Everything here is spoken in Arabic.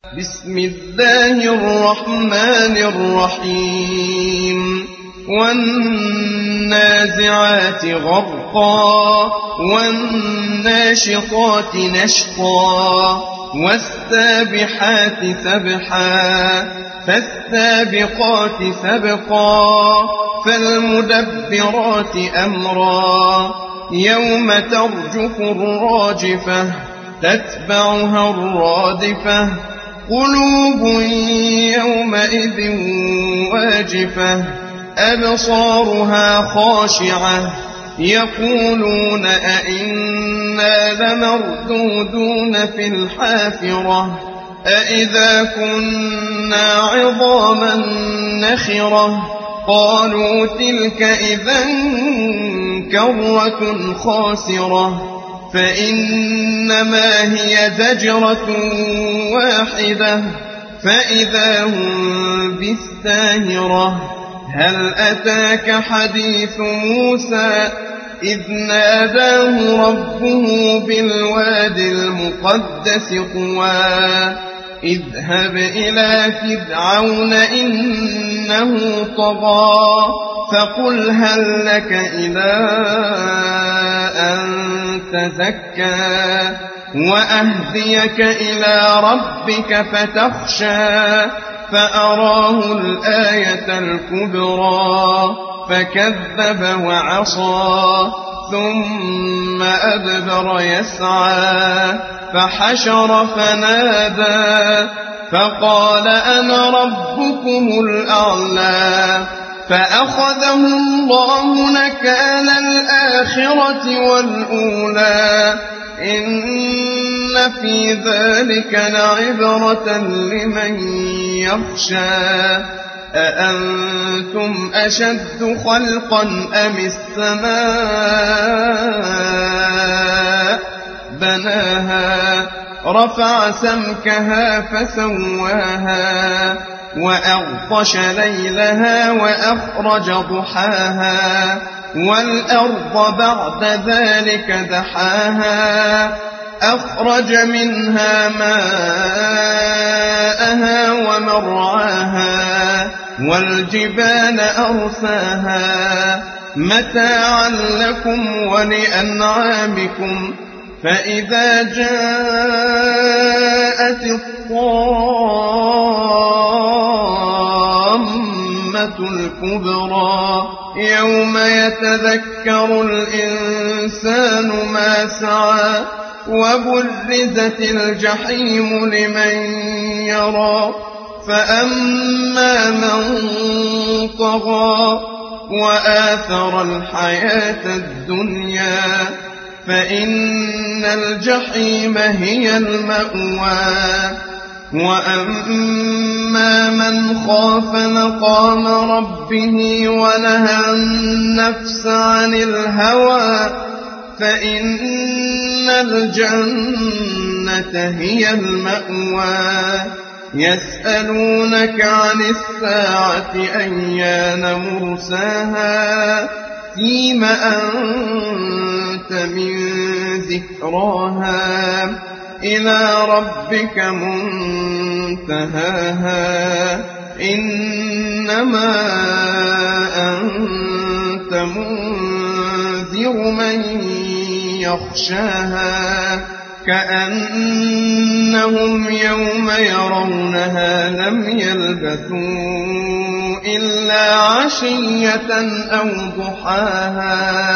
بسم الله الرحمن الرحيم والنازعات غرقا والناشطات نشطا والسابحات سبحا فالسابقات سبقا فالمدبرات أمرا يوم ترجف الراجفة تتبعها الرادفة قلوب يومئذ واجفة أبصارها خاشعة يقولون أئنا لمردودون في الحافرة أئذا كنا عظاما نخرة قالوا تلك إذا كرة خاسرة فإنما هي زجرة واحدة فإذا هم بالساهرة هل أتاك حديث موسى إذ ناداه ربه بالواد المقدس طوى اذهب إلى فرعون إنه طغى فقل هل لك إلى أن تزكى وأهديك إلى ربك فتخشى فأراه الآية الكبرى فكذب وعصى ثم أدبر يسعى فحشر فنادى فقال أنا ربكم الأعلى فأخذه الله نكال الآخرة والأولى إن في ذلك لعبرة لمن يخشى أأنتم أشد خلقا أم السماء بناها رفع سمكها فسواها وأغطش ليلها وأخرج ضحاها والأرض بعد ذلك دحاها أخرج منها ماءها ومرعاها والجبال أرساها متاعا لكم ولأنعامكم فإذا جاءت الطامة الكبرى يوم يتذكر الإنسان ما سعى وبرزت الجحيم لمن يرى فأما من طغى وآثر الحياة الدنيا فإن الجحيم هي المأوى وأما من خاف مقام ربه ونهى النفس عن الهوى فإن الجنة هي المأوى يسألونك عن الساعة أيان مرساها فيم أنت من ذكراها إلى ربك منتهاها إنما أنت منذر من يخشاها كأنهم يوم يرونها لم يلبثوا إلا عشية أو ضحاها